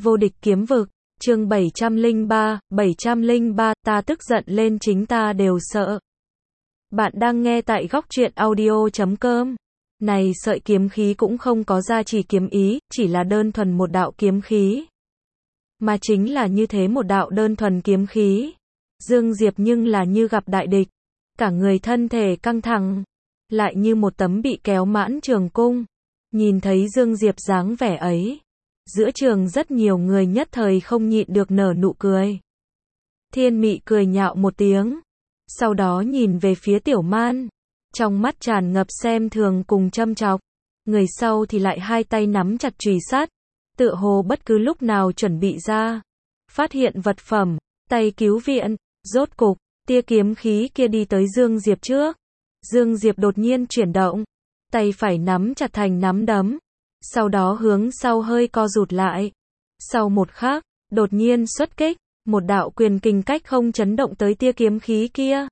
Vô địch kiếm vực, chương 703, ta tức giận lên chính ta đều sợ. Bạn đang nghe tại góc truyện audio.com. Này sợi kiếm khí cũng không có gia trì kiếm ý, chỉ là đơn thuần một đạo kiếm khí. Mà chính là như thế một đạo đơn thuần kiếm khí. Dương Diệp nhưng là như gặp đại địch. Cả người thân thể căng thẳng. Lại như một tấm bị kéo mãn trường cung. Nhìn thấy Dương Diệp dáng vẻ ấy. Giữa trường rất nhiều người nhất thời không nhịn được nở nụ cười. Thiên Mị cười nhạo một tiếng. Sau đó nhìn về phía Tiểu Man. Trong mắt tràn ngập xem thường cùng châm chọc. Người sau thì lại hai tay nắm chặt chùy sắt. Tựa hồ bất cứ lúc nào chuẩn bị ra. Phát hiện vật phẩm. Tay cứu viện. Rốt cục, tia kiếm khí kia đi tới Dương Diệp trước. Dương Diệp đột nhiên chuyển động. Tay phải nắm chặt thành nắm đấm. Sau đó hướng sau hơi co rụt lại. Sau một khắc, đột nhiên xuất kích. Một đạo quyền kình cách không chấn động tới tia kiếm khí kia.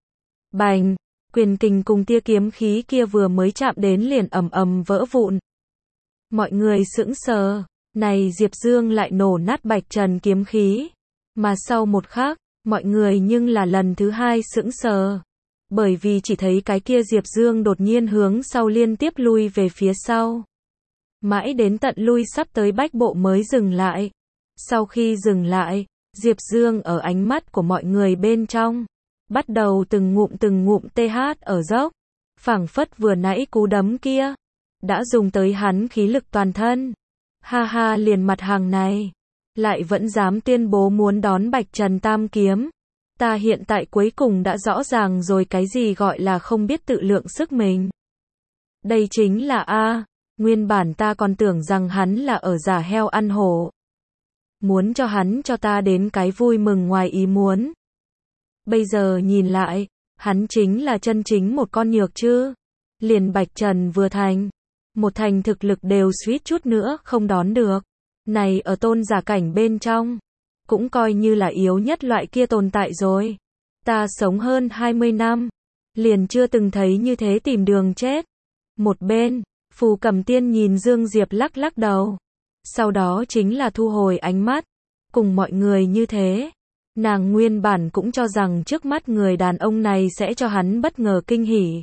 Bành! Quyền kình cùng tia kiếm khí kia vừa mới chạm đến liền ầm ầm vỡ vụn. Mọi người sững sờ. Này Diệp Dương lại nổ nát Bạch Trần kiếm khí. Mà sau một khắc, mọi người nhưng là lần thứ hai sững sờ. Bởi vì chỉ thấy cái kia Diệp Dương đột nhiên hướng sau liên tiếp lui về phía sau. Mãi đến tận lui sắp tới bách bộ mới dừng lại. Sau khi dừng lại, Diệp Dương ở ánh mắt của mọi người bên trong. Bắt đầu từng ngụm TH ở dốc. Phảng phất vừa nãy cú đấm kia. Đã dùng tới hắn khí lực toàn thân. Ha ha, liền mặt hàng này. Lại vẫn dám tuyên bố muốn đón Bạch Trần Tam Kiếm. Ta hiện tại cuối cùng đã rõ ràng rồi cái gì gọi là không biết tự lượng sức mình. Đây chính là nguyên bản ta còn tưởng rằng hắn là ở giả heo ăn hổ. Muốn cho hắn cho ta đến cái vui mừng ngoài ý muốn. Bây giờ nhìn lại, hắn chính là chân chính một con nhược chứ. Liền Bạch Trần vừa thành. Một thành thực lực đều suýt chút nữa không đón được. Này ở tôn giả cảnh bên trong. Cũng coi như là yếu nhất loại kia tồn tại rồi. Ta sống hơn 20 năm. Liền chưa từng thấy như thế tìm đường chết. Một bên, Phù Cẩm Tiên nhìn Dương Diệp lắc lắc đầu. Sau đó chính là thu hồi ánh mắt. Cùng mọi người như thế. Nàng nguyên bản cũng cho rằng trước mắt người đàn ông này sẽ cho hắn bất ngờ kinh hỉ.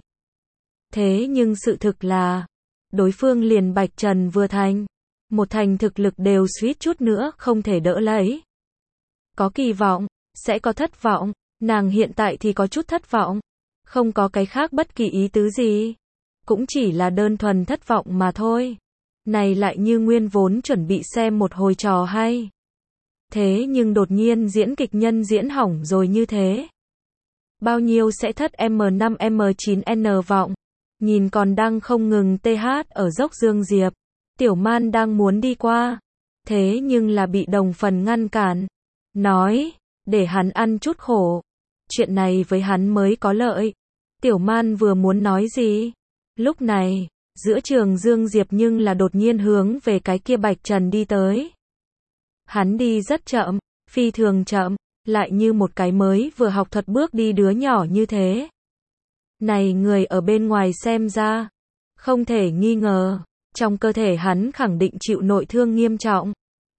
Thế nhưng sự thực là, đối phương liền Bạch Trần vừa thành. Một thành thực lực đều suýt chút nữa không thể đỡ lấy. Có kỳ vọng, sẽ có thất vọng. Nàng hiện tại thì có chút thất vọng. Không có cái khác bất kỳ ý tứ gì. Cũng chỉ là đơn thuần thất vọng mà thôi. Này lại như nguyên vốn chuẩn bị xem một hồi trò hay. Thế nhưng đột nhiên diễn kịch nhân diễn hỏng rồi như thế. Bao nhiêu sẽ thất M5 M9N vọng. Nhìn còn đang không ngừng TH ở dốc Dương Diệp. Tiểu Man đang muốn đi qua. Thế nhưng là bị đồng phần ngăn cản. Nói, để hắn ăn chút khổ. Chuyện này với hắn mới có lợi. Tiểu Man vừa muốn nói gì? Lúc này, giữa trường Dương Diệp nhưng là đột nhiên hướng về cái kia Bạch Trần đi tới. Hắn đi rất chậm, phi thường chậm, lại như một cái mới vừa học thuật bước đi đứa nhỏ như thế. Này người ở bên ngoài xem ra, không thể nghi ngờ, trong cơ thể hắn khẳng định chịu nội thương nghiêm trọng.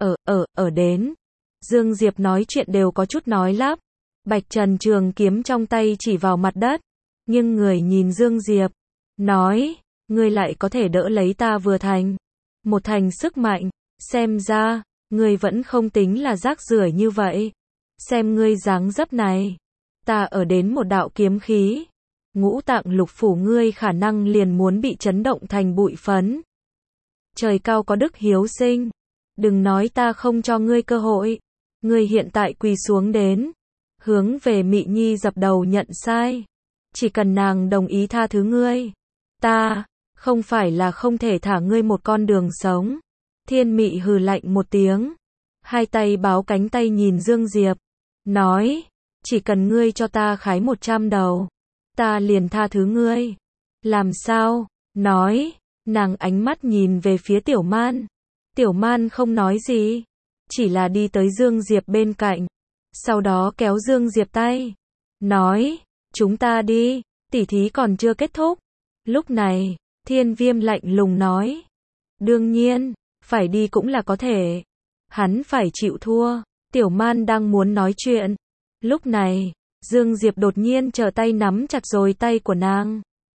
Ở đến. Dương Diệp nói chuyện đều có chút nói lắp. Bạch Trần trường kiếm trong tay chỉ vào mặt đất. Nhưng người nhìn Dương Diệp. Nói, ngươi lại có thể đỡ lấy ta vừa thành. Một thành sức mạnh. Xem ra, ngươi vẫn không tính là rác rưởi như vậy. Xem ngươi dáng dấp này. Ta ở đến một đạo kiếm khí. Ngũ tạng lục phủ ngươi khả năng liền muốn bị chấn động thành bụi phấn. Trời cao có đức hiếu sinh. Đừng nói ta không cho ngươi cơ hội. Ngươi hiện tại quỳ xuống đến. Hướng về Mị Nhi dập đầu nhận sai. Chỉ cần nàng đồng ý tha thứ ngươi. Ta, không phải là không thể thả ngươi một con đường sống. Thiên Mị hừ lạnh một tiếng. Hai tay báo cánh tay nhìn Dương Diệp. Nói, chỉ cần ngươi cho ta khái 100 đầu. Ta liền tha thứ ngươi. Làm sao? Nói, nàng ánh mắt nhìn về phía Tiểu Man. Tiểu Man không nói gì. Chỉ là đi tới Dương Diệp bên cạnh. Sau đó kéo Dương Diệp tay. Nói, chúng ta đi, tỉ thí còn chưa kết thúc. Lúc này, Thiên Viêm lạnh lùng nói. Đương nhiên, phải đi cũng là có thể. Hắn phải chịu thua. Tiểu Man đang muốn nói chuyện. Lúc này, Dương Diệp đột nhiên trở tay nắm chặt rồi tay của nàng.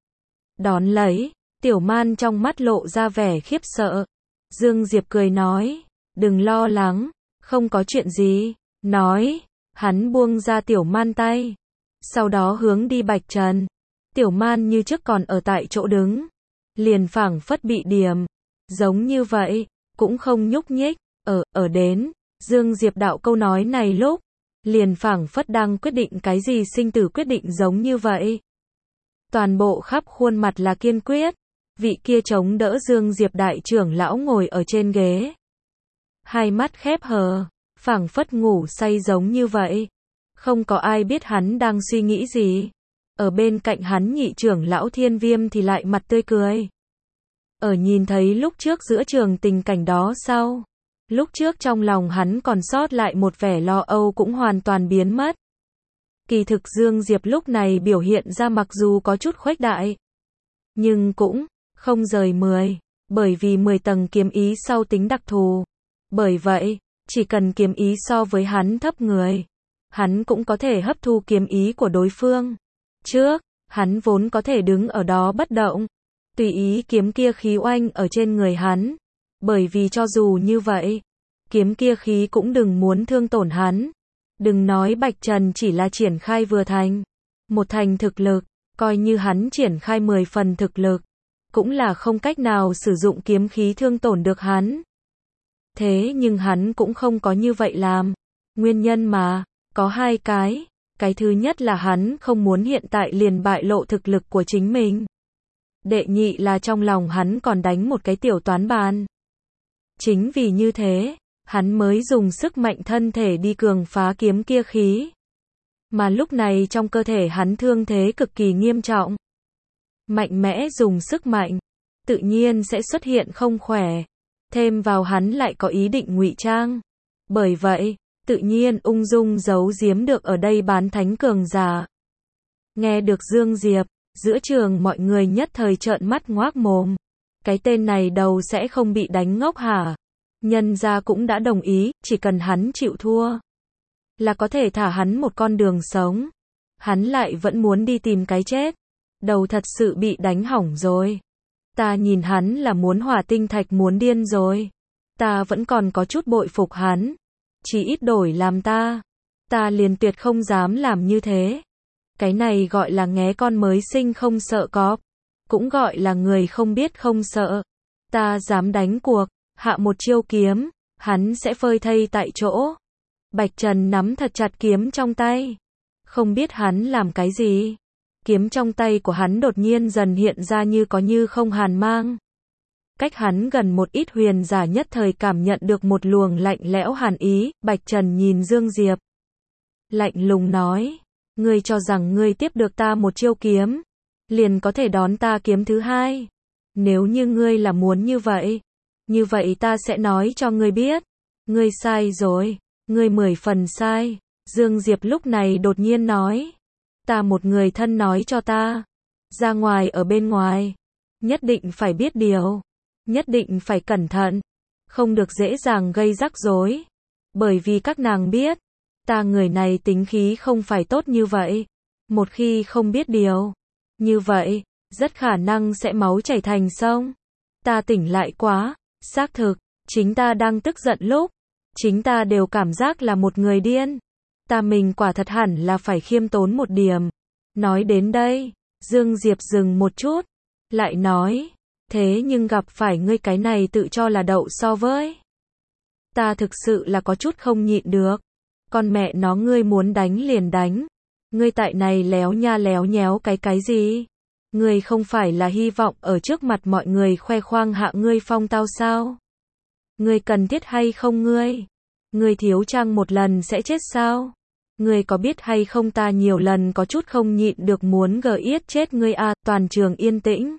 Đón lấy, Tiểu Man trong mắt lộ ra vẻ khiếp sợ. Dương Diệp cười nói, đừng lo lắng, không có chuyện gì. Nói, hắn buông ra Tiểu Man tay. Sau đó hướng đi Bạch Trần. Tiểu Man như trước còn ở tại chỗ đứng. Liền phảng phất bị điểm. Giống như vậy, cũng không nhúc nhích. Ở đến, Dương Diệp đạo câu nói này lúc. Liền phảng phất đang quyết định cái gì sinh tử quyết định giống như vậy. Toàn bộ khắp khuôn mặt là kiên quyết. Vị kia chống đỡ Dương Diệp đại trưởng lão ngồi ở trên ghế. Hai mắt khép hờ, phảng phất ngủ say giống như vậy. Không có ai biết hắn đang suy nghĩ gì. Ở bên cạnh hắn nhị trưởng lão Thiên Viêm thì lại mặt tươi cười. Ở nhìn thấy lúc trước giữa trường tình cảnh đó sau. Lúc trước trong lòng hắn còn sót lại một vẻ lo âu cũng hoàn toàn biến mất. Kỳ thực Dương Diệp lúc này biểu hiện ra mặc dù có chút khuếch đại. Nhưng cũng không rời 10. Bởi vì 10 tầng kiếm ý sau tính đặc thù. Bởi vậy, chỉ cần kiếm ý so với hắn thấp người. Hắn cũng có thể hấp thu kiếm ý của đối phương. Trước, hắn vốn có thể đứng ở đó bất động. Tùy ý kiếm kia khí oanh ở trên người hắn. Bởi vì cho dù như vậy, kiếm kia khí cũng đừng muốn thương tổn hắn. Đừng nói Bạch Trần chỉ là triển khai vừa thành. Một thành thực lực, coi như hắn triển khai 10 phần thực lực. Cũng là không cách nào sử dụng kiếm khí thương tổn được hắn. Thế nhưng hắn cũng không có như vậy làm. Nguyên nhân mà, có hai cái. Cái thứ nhất là hắn không muốn hiện tại liền bại lộ thực lực của chính mình. Đệ nhị là trong lòng hắn còn đánh một cái tiểu toán bàn. Chính vì như thế, hắn mới dùng sức mạnh thân thể đi cường phá kiếm kia khí. Mà lúc này trong cơ thể hắn thương thế cực kỳ nghiêm trọng. Mạnh mẽ dùng sức mạnh, tự nhiên sẽ xuất hiện không khỏe. Thêm vào hắn lại có ý định ngụy trang. Bởi vậy, tự nhiên ung dung giấu giếm được ở đây bán thánh cường giả. Nghe được Dương Diệp, giữa trường mọi người nhất thời trợn mắt ngoác mồm. Cái tên này đầu sẽ không bị đánh ngốc hả? Nhân gia cũng đã đồng ý, chỉ cần hắn chịu thua. Là có thể thả hắn một con đường sống. Hắn lại vẫn muốn đi tìm cái chết. Đầu thật sự bị đánh hỏng rồi. Ta nhìn hắn là muốn hỏa tinh thạch muốn điên rồi. Ta vẫn còn có chút bội phục hắn. Chỉ ít đổi làm ta. Ta liền tuyệt không dám làm như thế. Cái này gọi là nghé con mới sinh không sợ cọp. Cũng gọi là người không biết không sợ. Ta dám đánh cuộc, hạ một chiêu kiếm, hắn sẽ phơi thây tại chỗ. Bạch Trần nắm thật chặt kiếm trong tay. Không biết hắn làm cái gì. Kiếm trong tay của hắn đột nhiên dần hiện ra như có như không hàn mang. Cách hắn gần một ít huyền giả nhất thời cảm nhận được một luồng lạnh lẽo hàn ý. Bạch Trần nhìn Dương Diệp. Lạnh lùng nói. Ngươi cho rằng ngươi tiếp được ta một chiêu kiếm, liền có thể đón ta kiếm thứ hai. Nếu như ngươi là muốn như vậy ta sẽ nói cho ngươi biết. Ngươi sai rồi, ngươi 10 phần sai. Dương Diệp lúc này đột nhiên nói. Ta một người thân nói cho ta. Ra ngoài ở bên ngoài. Nhất định phải biết điều. Nhất định phải cẩn thận. Không được dễ dàng gây rắc rối. Bởi vì các nàng biết. Ta người này tính khí không phải tốt như vậy. Một khi không biết điều. Như vậy, rất khả năng sẽ máu chảy thành sông. Ta tỉnh lại quá. Xác thực, chính ta đang tức giận lúc. Chính ta đều cảm giác là một người điên. Ta mình quả thật hẳn là phải khiêm tốn một điểm. Nói đến đây, Dương Diệp dừng một chút. Lại nói, thế nhưng gặp phải ngươi cái này tự cho là đậu so với. Ta thực sự là có chút không nhịn được. Con mẹ nó ngươi muốn đánh liền đánh. Ngươi tại này léo nha léo nhéo cái gì? Ngươi không phải là hy vọng ở trước mặt mọi người khoe khoang hạ ngươi phong tao sao? Ngươi cần thiết hay không ngươi? Ngươi thiếu trang một lần sẽ chết sao? Ngươi có biết hay không ta nhiều lần có chút không nhịn được muốn yết chết ngươi à? Toàn trường yên tĩnh.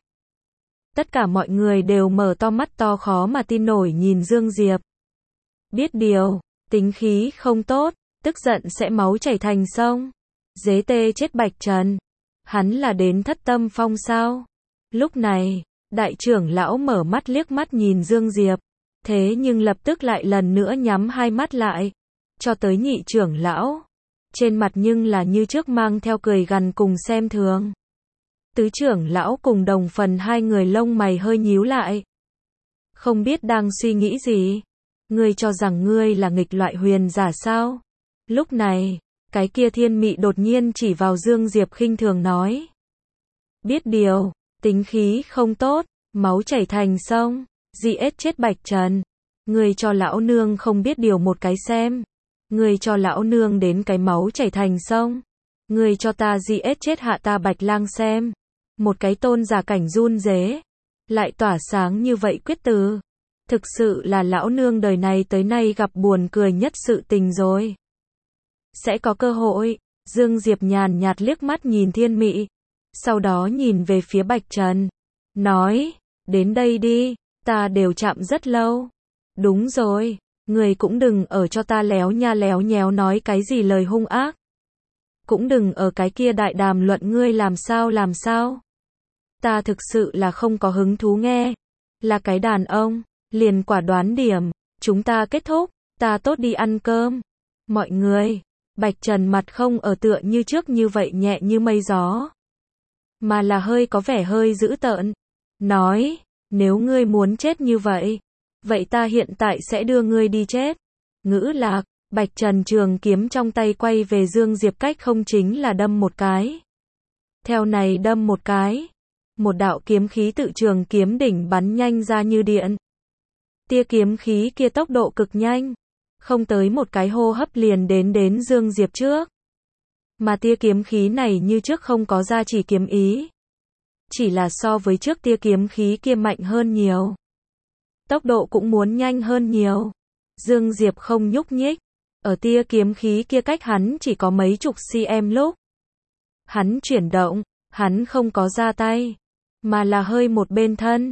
Tất cả mọi người đều mở to mắt to khó mà tin nổi nhìn Dương Diệp. Biết điều, tính khí không tốt, tức giận sẽ máu chảy thành sông. Dế tê chết Bạch Trần. Hắn là đến thất tâm phong sao? Lúc này, đại trưởng lão mở mắt liếc mắt nhìn Dương Diệp. Thế nhưng lập tức lại lần nữa nhắm hai mắt lại. Cho tới nhị trưởng lão. Trên mặt nhưng là như trước mang theo cười gằn cùng xem thường. Tứ trưởng lão cùng Đồng Phần hai người lông mày hơi nhíu lại. Không biết đang suy nghĩ gì. Ngươi cho rằng ngươi là nghịch loại huyền giả sao? Lúc này, cái kia Thiên Mị đột nhiên chỉ vào Dương Diệp khinh thường nói. Biết điều, tính khí không tốt, máu chảy thành sông, giết chết Bạch Trần. Ngươi cho lão nương không biết điều một cái xem. Ngươi cho lão nương đến cái máu chảy thành sông. Ngươi cho ta giết chết hạ ta Bạch Lang xem. Một cái tôn giả cảnh run rế. Lại tỏa sáng như vậy quyết từ. Thực sự là lão nương đời này tới nay gặp buồn cười nhất sự tình rồi. Sẽ có cơ hội. Dương Diệp nhàn nhạt liếc mắt nhìn Thiên Mị. Sau đó nhìn về phía Bạch Trần. Nói, đến đây đi, ta đều chạm rất lâu. Đúng rồi, người cũng đừng ở cho ta léo nha léo nhéo nói cái gì lời hung ác. Cũng đừng ở cái kia đại đàm luận ngươi làm sao. Ta thực sự là không có hứng thú nghe. Là cái đàn ông, liền quả đoán điểm, chúng ta kết thúc, ta tốt đi ăn cơm. Mọi người, Bạch Trần mặt không ở tựa như trước như vậy nhẹ như mây gió. Mà là hơi có vẻ hơi dữ tợn. Nói, nếu ngươi muốn chết như vậy, vậy ta hiện tại sẽ đưa ngươi đi chết. Ngữ lạc, Bạch Trần trường kiếm trong tay quay về Dương Diệp cách không chính là đâm một cái. Theo này đâm một cái. Một đạo kiếm khí tự trường kiếm đỉnh bắn nhanh ra như điện. Tia kiếm khí kia tốc độ cực nhanh. Không tới một cái hô hấp liền đến Dương Diệp trước. Mà tia kiếm khí này như trước không có gia trì kiếm ý. Chỉ là so với trước tia kiếm khí kia mạnh hơn nhiều. Tốc độ cũng muốn nhanh hơn nhiều. Dương Diệp không nhúc nhích. Ở tia kiếm khí kia cách hắn chỉ có mấy chục cm lúc. Hắn chuyển động, hắn không có ra tay. Mà là hơi một bên thân.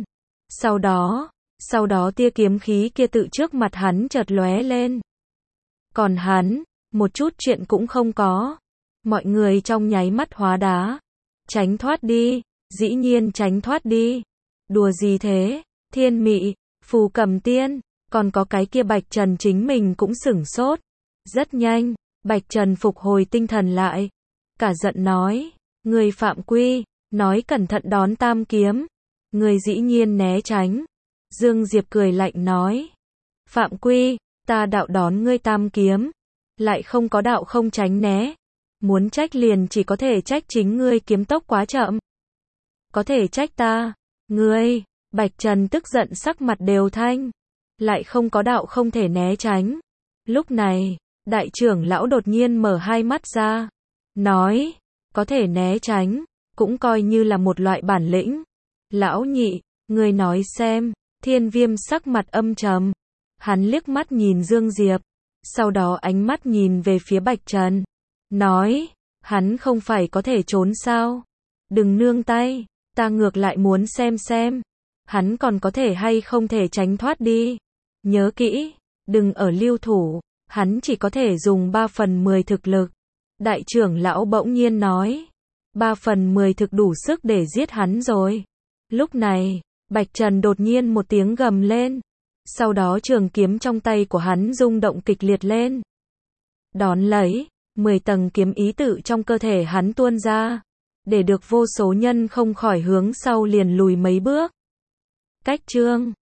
Sau đó tia kiếm khí kia tự trước mặt hắn chợt lóe lên. Còn hắn, một chút chuyện cũng không có. Mọi người trong nháy mắt hóa đá. Tránh thoát đi, dĩ nhiên tránh thoát đi. Đùa gì thế, Thiên Mị, Phù Cẩm Tiên, còn có cái kia Bạch Trần chính mình cũng sửng sốt. Rất nhanh, Bạch Trần phục hồi tinh thần lại. Cả giận nói, người phạm quy, nói cẩn thận đón tam kiếm. Người dĩ nhiên né tránh. Dương Diệp cười lạnh nói, phạm quy, ta đạo đón ngươi tam kiếm. Lại không có đạo không tránh né. Muốn trách liền chỉ có thể trách chính ngươi kiếm tốc quá chậm. Có thể trách ta, ngươi, Bạch Trần tức giận sắc mặt đều thanh. Lại không có đạo không thể né tránh. Lúc này, đại trưởng lão đột nhiên mở hai mắt ra. Nói, có thể né tránh, cũng coi như là một loại bản lĩnh. Lão nhị, ngươi nói xem, Thiên Viêm sắc mặt âm trầm. Hắn liếc mắt nhìn Dương Diệp. Sau đó ánh mắt nhìn về phía Bạch Trần. Nói, hắn không phải có thể trốn sao? Đừng nương tay, ta ngược lại muốn xem. Hắn còn có thể hay không thể tránh thoát đi. Nhớ kỹ, đừng ở lưu thủ, hắn chỉ có thể dùng 3/10 thực lực. Đại trưởng lão bỗng nhiên nói, 3/10 thực đủ sức để giết hắn rồi. Lúc này, Bạch Trần đột nhiên một tiếng gầm lên. Sau đó trường kiếm trong tay của hắn rung động kịch liệt lên. Đón lấy, 10 tầng kiếm ý tự trong cơ thể hắn tuôn ra. Để được vô số nhân không khỏi hướng sau liền lùi mấy bước. Cách chương